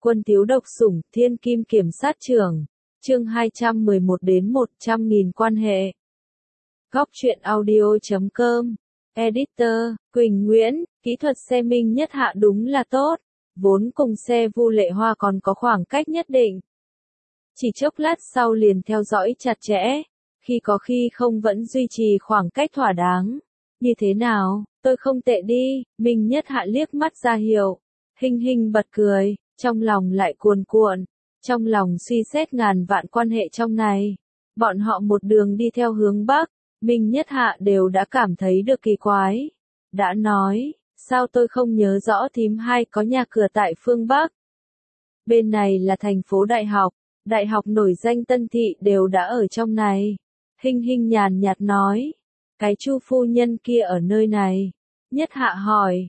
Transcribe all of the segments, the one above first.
Quân thiếu độc sủng, thiên kim kiểm sát trưởng. Chương 211 đến 100.000 quan hệ. Góc truyện audio.com. Editor, Quỳnh Nguyễn, kỹ thuật xe Minh Nhất Hạ đúng là tốt. Vốn cùng xe Vu Lệ Hoa còn có khoảng cách nhất định. Chỉ chốc lát sau liền theo dõi chặt chẽ. Khi không vẫn duy trì khoảng cách thỏa đáng. Như thế nào, tôi không tệ đi, Minh Nhất Hạ liếc mắt ra hiệu. Hinh bật cười, trong lòng lại cuồn cuộn. Trong lòng suy xét ngàn vạn quan hệ trong này. Bọn họ một đường đi theo hướng Bắc. Minh Nhất Hạ đều đã cảm thấy được kỳ quái. Đã nói, sao tôi không nhớ rõ thím hai có nhà cửa tại phương Bắc. Bên này là thành phố đại học nổi danh Tân Thị đều đã ở trong này. Hinh nhàn nhạt nói, cái Chu phu nhân kia ở nơi này. Nhất Hạ hỏi,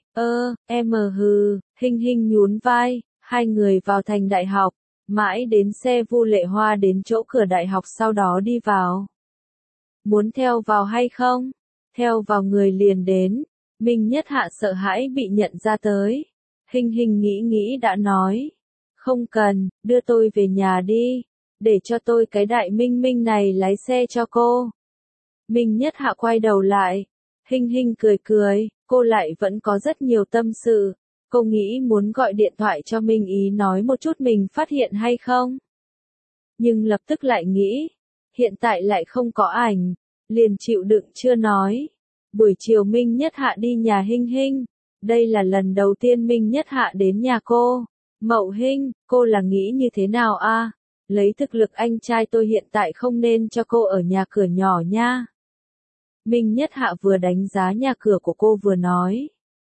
Hinh nhún vai, hai người vào thành đại học, mãi đến xe Vu Lệ Hoa đến chỗ cửa đại học sau đó đi vào. Muốn theo vào hay không? Theo vào người liền đến. Minh Nhất Hạ sợ hãi bị nhận ra tới. Hinh nghĩ đã nói. Không cần, đưa tôi về nhà đi. Để cho tôi cái đại Minh này lái xe cho cô. Minh Nhất Hạ quay đầu lại. Hinh cười, cô lại vẫn có rất nhiều tâm sự. Cô nghĩ muốn gọi điện thoại cho Minh Ý nói một chút mình phát hiện hay không? Nhưng lập tức lại nghĩ. Hiện tại lại không có ảnh. Liền chịu đựng chưa nói. Buổi chiều Minh Nhất Hạ đi nhà Hinh. Đây là lần đầu tiên Minh Nhất Hạ đến nhà cô. Mậu Hinh, cô là nghĩ như thế nào a? Lấy thực lực anh trai tôi hiện tại không nên cho cô ở nhà cửa nhỏ nha. Minh Nhất Hạ vừa đánh giá nhà cửa của cô vừa nói.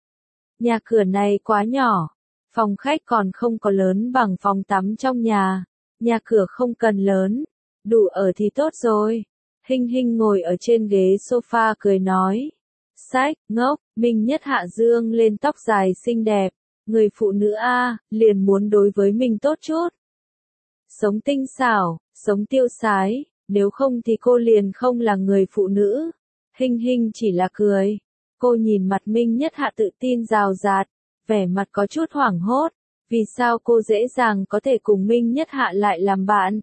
Nhà cửa này quá nhỏ. Phòng khách còn không có lớn bằng phòng tắm trong nhà. Nhà cửa không cần lớn. Đủ ở thì tốt rồi. Hinh ngồi ở trên ghế sofa cười nói. Sách, ngốc, Minh Nhất Hạ dương lên tóc dài xinh đẹp. Người phụ nữ liền muốn đối với mình tốt chút. Sống tinh xảo, sống tiêu sái, nếu không thì cô liền không là người phụ nữ. Hinh chỉ là cười. Cô nhìn mặt Minh Nhất Hạ tự tin rào rạt, vẻ mặt có chút hoảng hốt. Vì sao cô dễ dàng có thể cùng Minh Nhất Hạ lại làm bạn?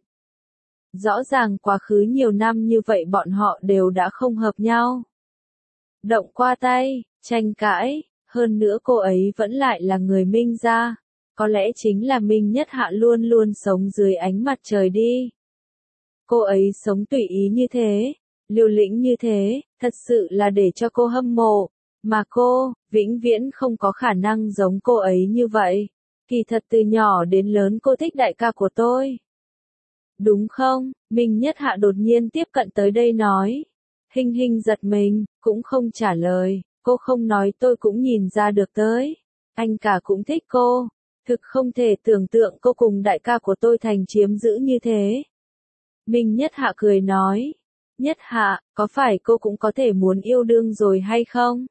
Rõ ràng quá khứ nhiều năm như vậy bọn họ đều đã không hợp nhau. Động qua tay, tranh cãi, hơn nữa cô ấy vẫn lại là người Minh gia. Có lẽ chính là Minh Nhất Hạ luôn luôn sống dưới ánh mặt trời đi. Cô ấy sống tùy ý như thế, liều lĩnh như thế, thật sự là để cho cô hâm mộ. Mà cô, vĩnh viễn không có khả năng giống cô ấy như vậy. Kỳ thật từ nhỏ đến lớn cô thích đại ca của tôi. Đúng không? Minh Nhất Hạ đột nhiên tiếp cận tới đây nói. Hinh giật mình, cũng không trả lời. Cô không nói tôi cũng nhìn ra được tới. Anh cả cũng thích cô. Thực không thể tưởng tượng cô cùng đại ca của tôi thành chiếm giữ như thế. Minh Nhất Hạ cười nói. Nhất Hạ, có phải cô cũng có thể muốn yêu đương rồi hay không?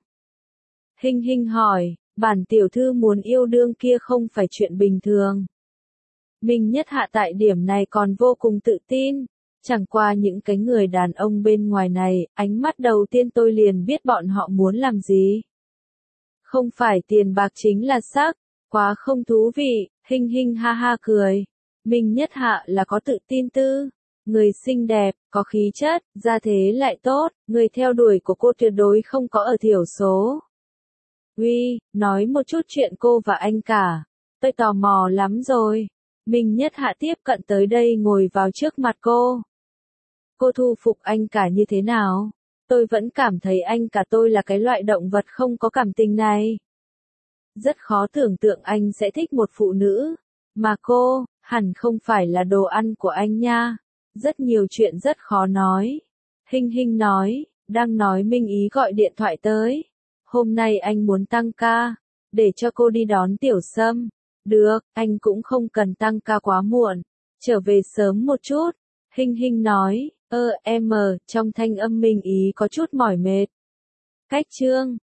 Hinh hỏi, bản tiểu thư muốn yêu đương kia không phải chuyện bình thường. Minh Nhất Hạ tại điểm này còn vô cùng tự tin. Chẳng qua những cái người đàn ông bên ngoài này, ánh mắt đầu tiên tôi liền biết bọn họ muốn làm gì. Không phải tiền bạc chính là sắc, quá không thú vị. Hinh ha cười. Minh Nhất Hạ là có tự tin tư. Người xinh đẹp, có khí chất, gia thế lại tốt, người theo đuổi của cô tuyệt đối không có ở thiểu số. Uy, nói một chút chuyện cô và anh cả. Tôi tò mò lắm rồi. Minh Nhất Hạ tiếp cận tới đây ngồi vào trước mặt cô. Cô thu phục anh cả như thế nào? Tôi vẫn cảm thấy anh cả tôi là cái loại động vật không có cảm tình này. Rất khó tưởng tượng anh sẽ thích một phụ nữ. Mà cô, hẳn không phải là đồ ăn của anh nha. Rất nhiều chuyện rất khó nói. Hinh nói, đang nói Minh Ý gọi điện thoại tới. Hôm nay anh muốn tăng ca, để cho cô đi đón Tiểu Sâm. Được, anh cũng không cần tăng ca quá muộn. Trở về sớm một chút. Hinh nói, trong thanh âm Minh Ý có chút mỏi mệt. Cách chương.